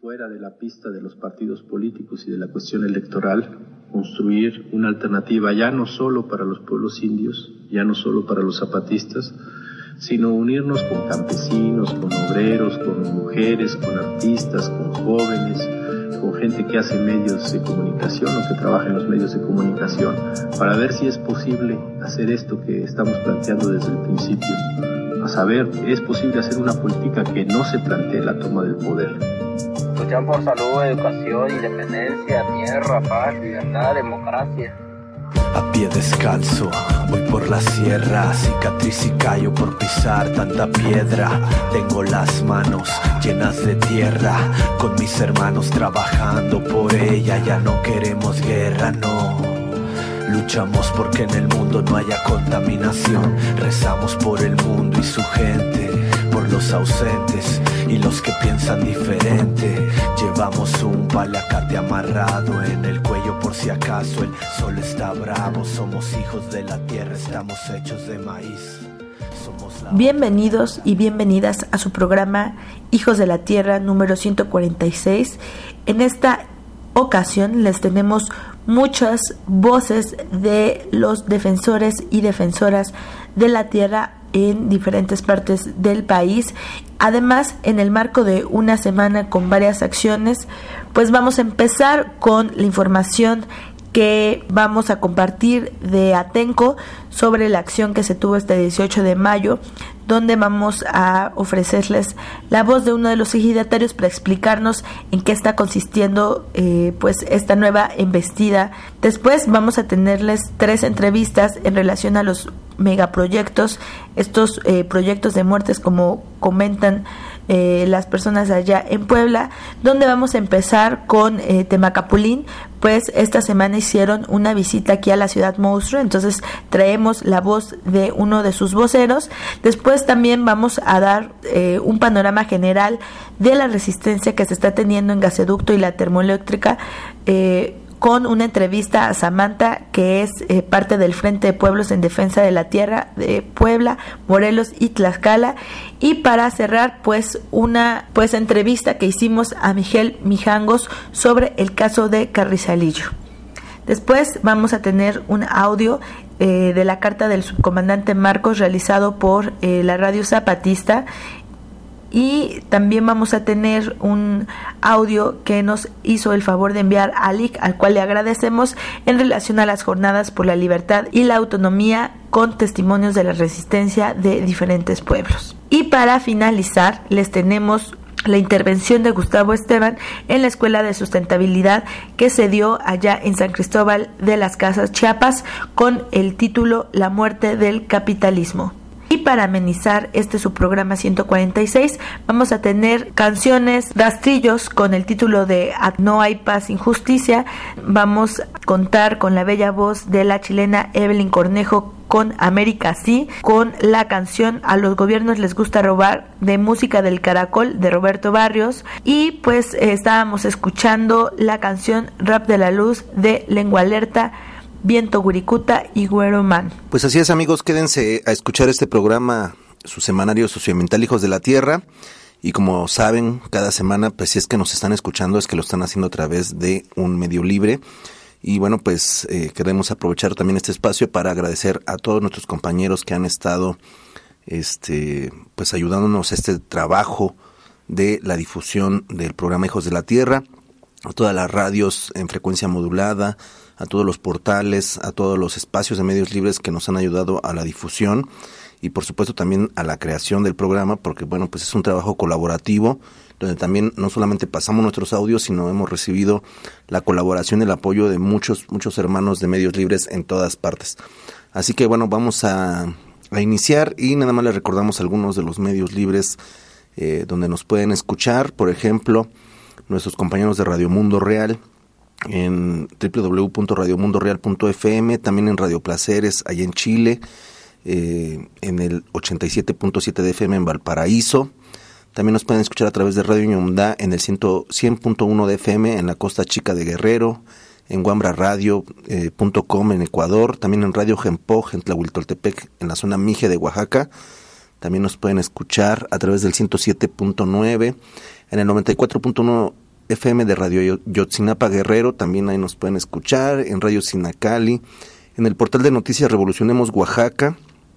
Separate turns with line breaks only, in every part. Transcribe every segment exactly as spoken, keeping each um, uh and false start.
fuera de la pista de los partidos políticos y de la cuestión electoral, construir una alternativa ya no solo para los pueblos indios, ya no solo para los zapatistas, sino unirnos con campesinos, con obreros, con mujeres, con artistas, con jóvenes, con gente que hace medios de comunicación o que trabaja en los medios de comunicación, para ver si es posible hacer esto que estamos planteando desde el principio. A saber, es posible hacer una política que no se plantee la toma del poder.
Luchan por salud, educación, independencia, tierra, paz, libertad, democracia.
A pie descalzo, voy por la sierra, cicatriz y callo por pisar tanta piedra. Tengo las manos llenas de tierra, con mis hermanos trabajando por ella. Ya no queremos guerra, no. Luchamos porque en el mundo no haya contaminación. Rezamos por el mundo y su gente, por los ausentes y los que piensan diferente. Llevamos un palacate amarrado en el cuello por si acaso el sol está bravo. Somos hijos de la tierra, estamos hechos de maíz. Somos la...
Bienvenidos y bienvenidas a su programa Hijos de la Tierra número ciento cuarenta y seis. En esta ocasión les tenemos muchas voces de los defensores y defensoras de la tierra en diferentes partes del país. Además, en el marco de una semana con varias acciones, pues vamos a empezar con la información que vamos a compartir de Atenco sobre la acción que se tuvo este dieciocho de mayo, donde vamos a ofrecerles la voz de uno de los ejidatarios para explicarnos en qué está consistiendo eh, pues esta nueva embestida. Después vamos a tenerles tres entrevistas en relación a los megaproyectos, estos eh, proyectos de muertes como comentan eh, las personas allá en Puebla, donde vamos a empezar con eh, Temacapulín. Pues esta semana hicieron una visita aquí a la ciudad monstruo, entonces traemos la voz de uno de sus voceros. Después también vamos a dar eh, un panorama general de la resistencia que se está teniendo en Gasoducto y la termoeléctrica, eh, con una entrevista a Samantha, que es eh, parte del Frente de Pueblos en Defensa de la Tierra de Puebla, Morelos y Tlaxcala. Y para cerrar, pues una pues entrevista que hicimos a Miguel Mijangos sobre el caso de Carrizalillo. Después vamos a tener un audio eh, de la carta del subcomandante Marcos realizado por eh, la radio zapatista. Y también vamos a tener un audio que nos hizo el favor de enviar Alic, al cual le agradecemos, en relación a las jornadas por la libertad y la autonomía, con testimonios de la resistencia de diferentes pueblos. Y para finalizar, les tenemos la intervención de Gustavo Esteban en la Escuela de Sustentabilidad que se dio allá en San Cristóbal de las Casas, Chiapas, con el título La muerte del capitalismo. Y para amenizar este su programa ciento cuarenta y seis, vamos a tener canciones, rastrillos con el título de No hay paz sin justicia. Vamos a contar con la bella voz de la chilena Evelyn Cornejo con América Sí, con la canción A los gobiernos les gusta robar, de Música del Caracol, de Roberto Barrios. Y pues eh, estábamos escuchando la canción Rap de la Luz, de Lengua Alerta, Viento Guricuta y Güero Man.
Pues así es, amigos, quédense a escuchar este programa, su semanario socioambiental Hijos de la Tierra. Y como saben, cada semana, pues si es que nos están escuchando, es que lo están haciendo a través de un medio libre. Y bueno, pues eh, queremos aprovechar también este espacio para agradecer a todos nuestros compañeros que han estado este, pues ayudándonos a este trabajo de la difusión del programa Hijos de la Tierra, a todas las radios en frecuencia modulada, a todos los portales, a todos los espacios de medios libres que nos han ayudado a la difusión y por supuesto también a la creación del programa, porque bueno, pues es un trabajo colaborativo donde también no solamente pasamos nuestros audios, sino hemos recibido la colaboración y el apoyo de muchos muchos hermanos de medios libres en todas partes. Así que bueno, vamos a, a iniciar y nada más les recordamos algunos de los medios libres eh, donde nos pueden escuchar. Por ejemplo, nuestros compañeros de Radio Mundo Real en doble u doble u doble u punto radio mundo real punto efe eme, también en Radio Placeres allá en Chile, eh, en el ochenta y siete punto siete de efe eme en Valparaíso. También nos pueden escuchar a través de Radio Ñondá en el cien punto uno de efe eme en la Costa Chica de Guerrero, en Guambra Radio punto com en Ecuador, también en Radio Jempoj en Tlahuiltoltepec en la zona Mije de Oaxaca. También nos pueden escuchar a través del ciento siete punto nueve, en el noventa y cuatro punto uno F M de Radio Yotzinapa Guerrero, también ahí nos pueden escuchar, en Radio Sinacali, en el portal de Noticias Revolucionemos Oaxaca,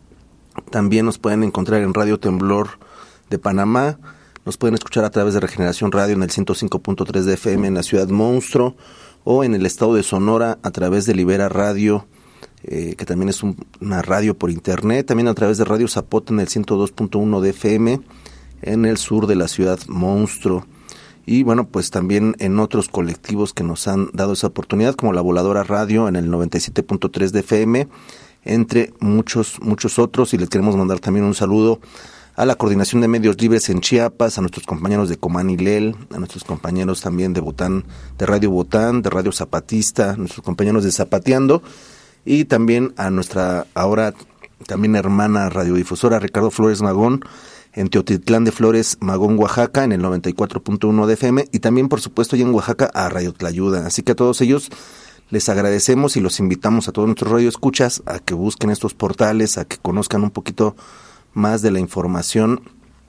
también nos pueden encontrar en Radio Temblor de Panamá, nos pueden escuchar a través de Regeneración Radio en el ciento cinco punto tres de F M en la Ciudad Monstruo, o en el estado de Sonora a través de Libera Radio, eh, que también es un, una radio por internet, también a través de Radio Zapote en el ciento dos punto uno de F M en el sur de la Ciudad Monstruo, y bueno, pues también en otros colectivos que nos han dado esa oportunidad, como La Voladora Radio en el noventa y siete punto tres de F M, entre muchos, muchos otros, y les queremos mandar también un saludo a la Coordinación de Medios Libres en Chiapas, a nuestros compañeros de Comán y Lel, a nuestros compañeros también de Botán, de Radio Botán, de Radio Zapatista, nuestros compañeros de Zapateando, y también a nuestra ahora también hermana radiodifusora Ricardo Flores Magón, en Teotitlán de Flores, Magón, Oaxaca, en el noventa y cuatro punto uno de F M, y también por supuesto ya en Oaxaca a Radio Tlayuda. Así que a todos ellos les agradecemos y los invitamos a todos nuestros radioescuchas a que busquen estos portales, a que conozcan un poquito más de la información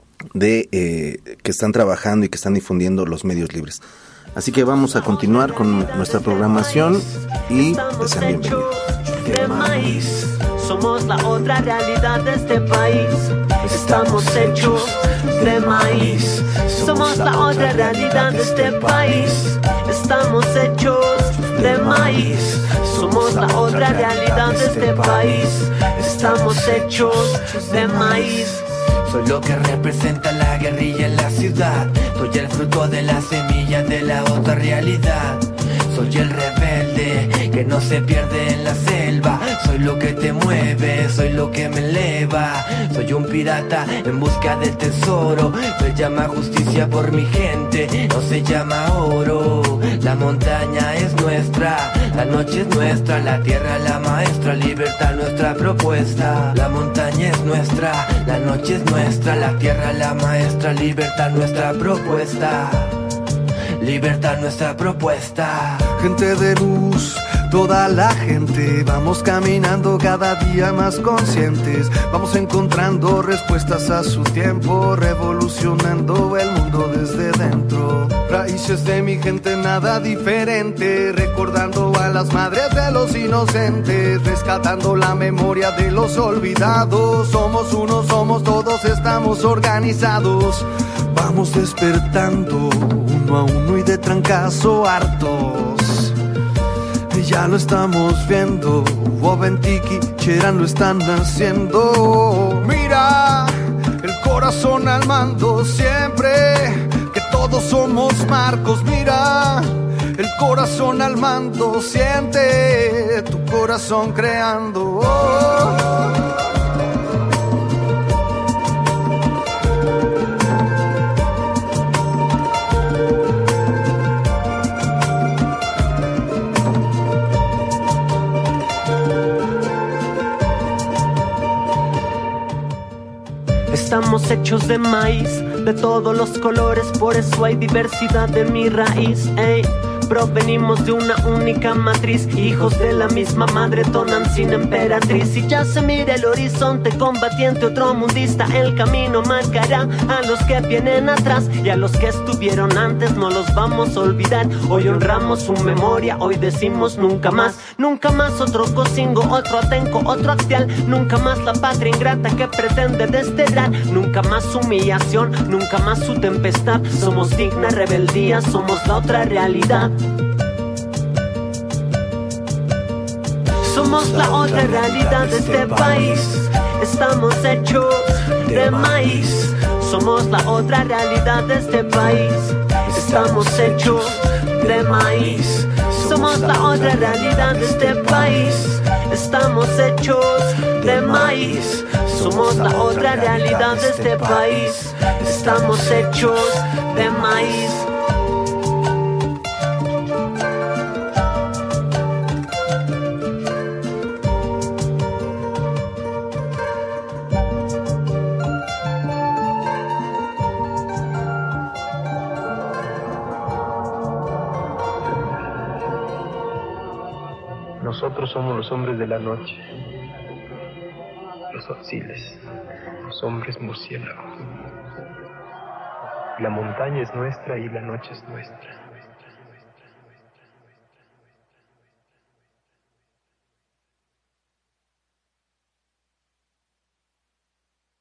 de eh, que están trabajando y que están difundiendo los medios libres. Así que vamos a continuar con nuestra programación y pues sean bienvenidos.
De maíz, somos la otra realidad de este país. Estamos hechos de maíz, somos la otra realidad de este país. Estamos hechos de maíz, somos la otra realidad de este país. Estamos hechos de maíz.
Soy lo que representa la guerrilla en la ciudad. Soy el fruto de la semilla de la otra realidad. Soy el rebelde que no se pierde en la selva. Soy lo que te mueve, soy lo que me eleva. Soy un pirata en busca del tesoro. Se llama justicia por mi gente, no se llama oro. La montaña es nuestra, la noche es nuestra, la tierra la maestra, libertad nuestra propuesta. La montaña es nuestra, la noche es nuestra, la tierra la maestra, libertad nuestra propuesta. Libertad nuestra propuesta.
Gente de luz, toda la gente, vamos caminando cada día más conscientes, vamos encontrando respuestas a su tiempo, revolucionando el mundo desde dentro. Raíces de mi gente, nada diferente, recordando a las madres de los inocentes, rescatando la memoria de los olvidados. Somos uno, somos todos, estamos organizados, vamos despertando uno a uno y de trancazo hartos. Ya lo estamos viendo, Wobentiki, Cherán lo están haciendo. Mira, el corazón al mando siempre, que todos somos Marcos. Mira, el corazón al mando, siente tu corazón creando. Oh.
Estamos hechos de maíz, de todos los colores, por eso hay diversidad en mi raíz, ey. Provenimos de una única matriz, hijos de la misma madre, Tonantzin emperatriz. Y ya se mira el horizonte, combatiente otro mundista, el camino marcará a los que vienen atrás, y a los que estuvieron antes no los vamos a olvidar. Hoy honramos su memoria, hoy decimos nunca más, nunca más otro cocingo, otro atenco, otro axial, nunca más la patria ingrata que pretende desterrar, nunca más humillación, nunca más su tempestad. Somos digna rebeldía, somos la otra realidad. Somos la otra realidad de este país. Estamos hechos de maíz. Somos la otra realidad de este país. Estamos hechos de maíz. Somos la otra realidad de este país. Estamos hechos de maíz. Somos la otra realidad de este país. Estamos hechos de maíz.
Nosotros somos los hombres de la noche, los auxiles, los hombres murciélagos. La montaña es nuestra y la noche es nuestra.